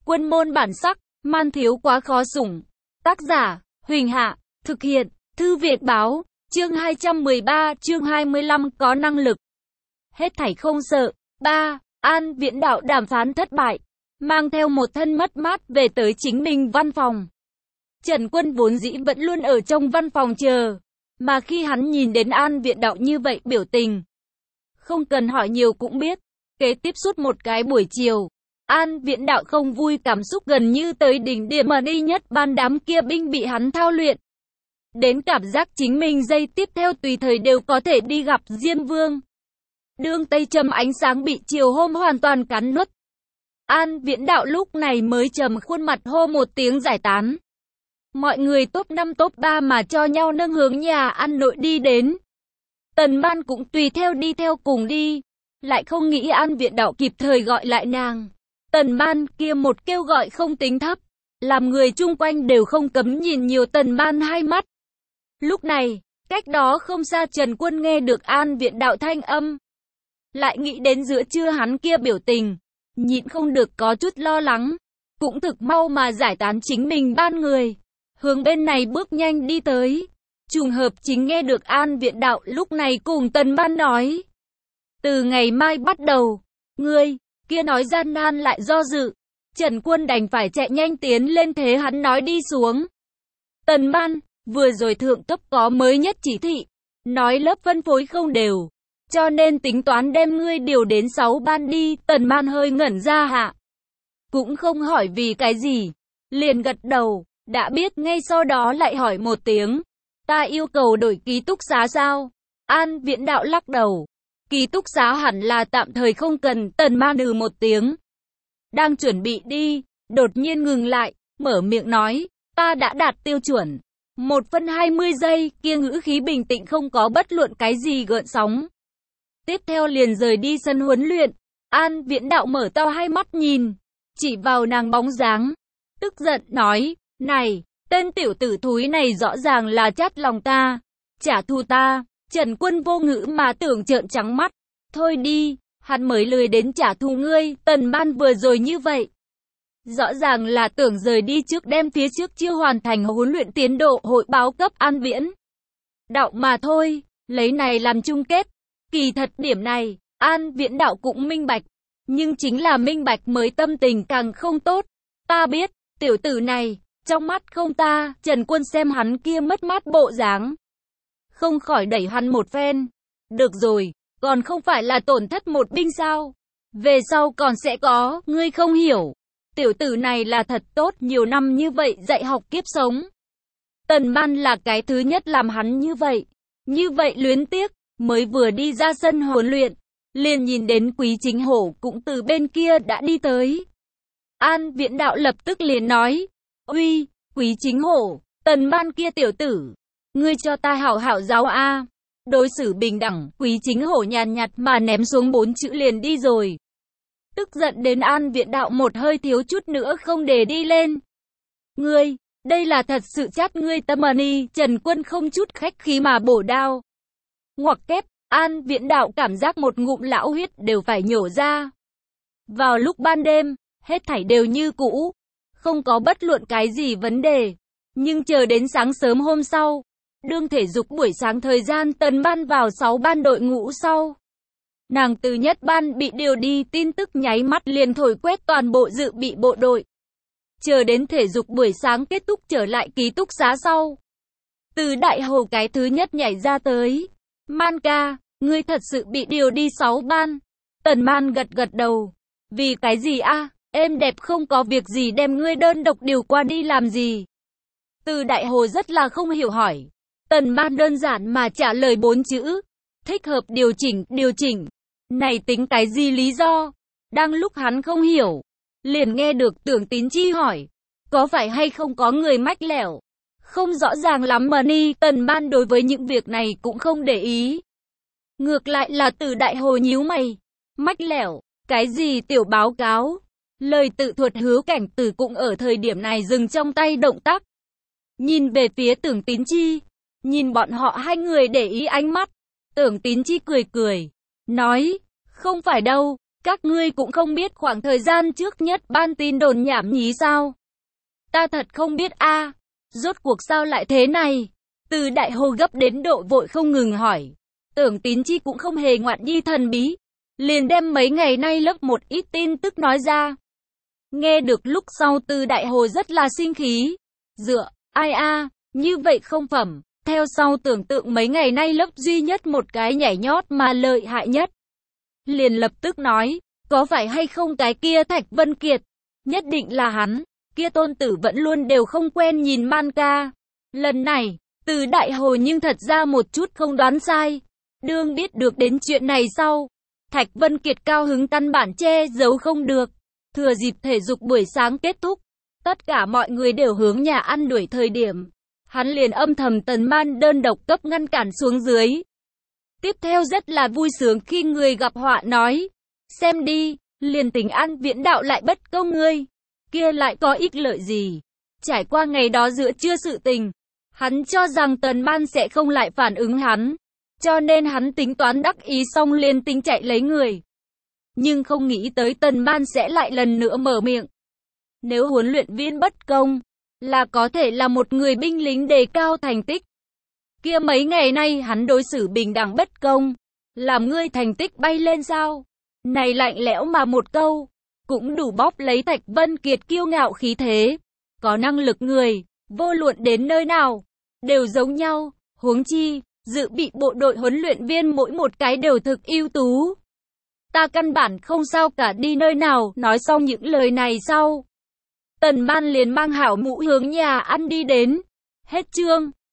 Quân môn bản sắc, man thiếu quá khó sủng. Tác giả, Huỳnh Hạ, thực hiện, Thư viện báo, chương 213, chương 25 có năng lực. Hết thảy không sợ. 3. An Viễn Đạo đàm phán thất bại, mang theo một thân mất mát về tới chính mình văn phòng. Trần Quân vốn dĩ vẫn luôn ở trong văn phòng chờ, mà khi hắn nhìn đến An Viễn Đạo như vậy biểu tình, không cần hỏi nhiều cũng biết, kế tiếp suốt một cái buổi chiều, An Viễn Đạo không vui, cảm xúc gần như tới đỉnh điểm, mà đi nhất ban đám kia binh bị hắn thao luyện. Đến cảm giác chính mình giây tiếp theo tùy thời đều có thể đi gặp Diêm Vương. Đường Tây Trầm ánh sáng bị chiều hôm hoàn toàn cắn nuốt. An Viễn Đạo lúc này mới trầm khuôn mặt hô một tiếng giải tán. Mọi người top 5 top 3 mà cho nhau nâng hướng nhà ăn nội đi đến. Tần Ban cũng tùy theo đi theo cùng đi. Lại không nghĩ An Viễn Đạo kịp thời gọi lại nàng. Tần Ban kia một kêu gọi không tính thấp, làm người chung quanh đều không cấm nhìn nhiều Tần Ban hai mắt. Lúc này, cách đó không xa Trần Quân nghe được An Viễn Đạo thanh âm. Lại nghĩ đến giữa trưa hắn kia biểu tình, nhịn không được có chút lo lắng. Cũng thực mau mà giải tán chính mình ban người, hướng bên này bước nhanh đi tới. Trùng hợp chính nghe được An Viễn Đạo lúc này cùng Tần Ban nói. Từ ngày mai bắt đầu, ngươi, kia nói gian nan lại do dự. Trần Quân đành phải chạy nhanh tiến lên thế hắn nói đi xuống. Tần Ban, vừa rồi thượng cấp có mới nhất chỉ thị, nói lớp phân phối không đều, cho nên tính toán đem ngươi điều đến 6 ban đi. Tần Ban hơi ngẩn ra hạ, cũng không hỏi vì cái gì, liền gật đầu, đã biết. Ngay sau đó lại hỏi một tiếng, ta yêu cầu đổi ký túc xá sao? An Viễn Đạo lắc đầu, ký túc xá hẳn là tạm thời không cần. Tần Ban một tiếng, đang chuẩn bị đi, đột nhiên ngừng lại, mở miệng nói, ta đã đạt tiêu chuẩn. 1/20 giây, kia ngữ khí bình tĩnh không có bất luận cái gì gợn sóng. Tiếp theo liền rời đi sân huấn luyện. An Viễn Đạo mở to hai mắt nhìn, chỉ vào nàng bóng dáng, tức giận nói, này, tên tiểu tử thúi này rõ ràng là chát lòng ta, trả thù ta. Trần Quân vô ngữ mà tưởng trợn trắng mắt, thôi đi, hắn mới lười đến trả thù ngươi. Tần Ban vừa rồi như vậy, rõ ràng là tưởng rời đi trước đem phía trước chưa hoàn thành huấn luyện tiến độ hội báo cấp An Viễn Đạo mà thôi, lấy này làm chung kết. Kỳ thật điểm này, An Viễn Đạo cũng minh bạch, nhưng chính là minh bạch mới tâm tình càng không tốt. Ta biết, tiểu tử này, trong mắt không ta. Trần Quân xem hắn kia mất mát bộ dáng, không khỏi đẩy hắn một phen. Được rồi, còn không phải là tổn thất một binh sao? Về sau còn sẽ có, ngươi không hiểu. Tiểu tử này là thật tốt, nhiều năm như vậy dạy học kiếp sống. Tần Ban là cái thứ nhất làm hắn như vậy luyến tiếc. Mới vừa đi ra sân huấn luyện, liền nhìn đến Quý Chính Hổ cũng từ bên kia đã đi tới. An Viễn Đạo lập tức liền nói, uy, Quý Chính Hổ, Tần Ban kia tiểu tử, ngươi cho ta hảo hảo giáo a. Đối xử bình đẳng. Quý Chính Hổ nhàn nhạt mà ném xuống 4 chữ liền đi rồi. Tức giận đến An Viễn Đạo một hơi thiếu chút nữa không để đi lên. Ngươi, đây là thật sự chát ngươi tâm đi. Trần Quân không chút khách khí mà bổ đao. Ngoặc kép, An Viễn Đạo cảm giác một ngụm lão huyết đều phải nhổ ra. Vào lúc ban đêm, hết thảy đều như cũ, không có bất luận cái gì vấn đề. Nhưng chờ đến sáng sớm hôm sau, đương thể dục buổi sáng thời gian, Tần Ban vào 6 ban đội ngũ sau. Nàng từ nhất ban bị điều đi, tin tức nháy mắt liền thổi quét toàn bộ dự bị bộ đội. Chờ đến thể dục buổi sáng kết thúc trở lại ký túc xá sau, từ đại hồ cái thứ nhất nhảy ra tới. Man ca, ngươi thật sự bị điều đi 6 ban. Tần Man gật gật đầu. Vì cái gì a? Êm đẹp không có việc gì đem ngươi đơn độc điều qua đi làm gì? Từ đại hồ rất là không hiểu hỏi. Tần Man đơn giản mà trả lời 4 chữ. Thích hợp điều chỉnh. Này tính cái gì lý do? Đang lúc hắn không hiểu, liền nghe được Tưởng Tín Chi hỏi, có phải hay không có người mách lẻo? Không rõ ràng lắm mà ni. Tần Man đối với những việc này cũng không để ý. Ngược lại là Từ đại hồ nhíu mày. Mách lẻo, cái gì tiểu báo cáo? Lời tự thuật. Hứa Cảnh Tử cũng ở thời điểm này dừng trong tay động tác, nhìn về phía Tưởng Tín Chi. Nhìn bọn họ hai người để ý ánh mắt, Tưởng Tín Chi cười cười, nói, không phải đâu, Các ngươi cũng không biết khoảng thời gian trước nhất ban tin đồn nhảm nhí sao? Ta thật không biết a. Rốt cuộc sao lại thế này? Từ Đại Hồ gấp đến độ vội không ngừng hỏi. Tưởng Tín Chi cũng không hề ngoạn nhi thần bí, liền đem mấy ngày nay lớp một ít tin tức nói ra. Nghe được lúc sau Từ Đại Hồ rất là sinh khí. Dựa, ai a, như vậy không phẩm. Theo sau tưởng tượng mấy ngày nay lớp duy nhất một cái nhảy nhót mà lợi hại nhất. Liền lập tức nói, có phải hay không cái kia Thạch Vân Kiệt? Nhất định là hắn, kia tôn tử vẫn luôn đều không quen nhìn manga. Lần này, Từ Đại Hồ nhưng thật ra một chút không đoán sai. Đương biết được đến chuyện này sau, Thạch Vân Kiệt cao hứng căn bản che giấu không được. Thừa dịp thể dục buổi sáng kết thúc, tất cả mọi người đều hướng nhà ăn đuổi thời điểm. Hắn liền âm thầm Tần Man đơn độc cấp ngăn cản xuống dưới. Tiếp theo rất là vui sướng khi người gặp họa nói, xem đi, liền tính An Viễn đạo lại bất công ngươi, kia lại có ích lợi gì. Trải qua ngày đó giữa trưa sự tình, hắn cho rằng Tần Man sẽ không lại phản ứng hắn, cho nên hắn tính toán đắc ý xong liền tính chạy lấy người. Nhưng không nghĩ tới Tần Man sẽ lại lần nữa mở miệng. Nếu huấn luyện viên bất công, là có thể là một người binh lính đề cao thành tích. Kia mấy ngày nay hắn đối xử bình đẳng bất công, làm ngươi thành tích bay lên sao? Này lạnh lẽo mà một câu, cũng đủ bóp lấy Thạch Vân Kiệt kiêu ngạo khí thế. Có năng lực người, vô luận đến nơi nào, đều giống nhau, huống chi, dự bị bộ đội huấn luyện viên mỗi một cái đều thực ưu tú. Ta căn bản không sao cả đi nơi nào, nói xong những lời này sau. Tần Man liền mang hảo mũ hướng nhà ăn đi đến. Hết chương.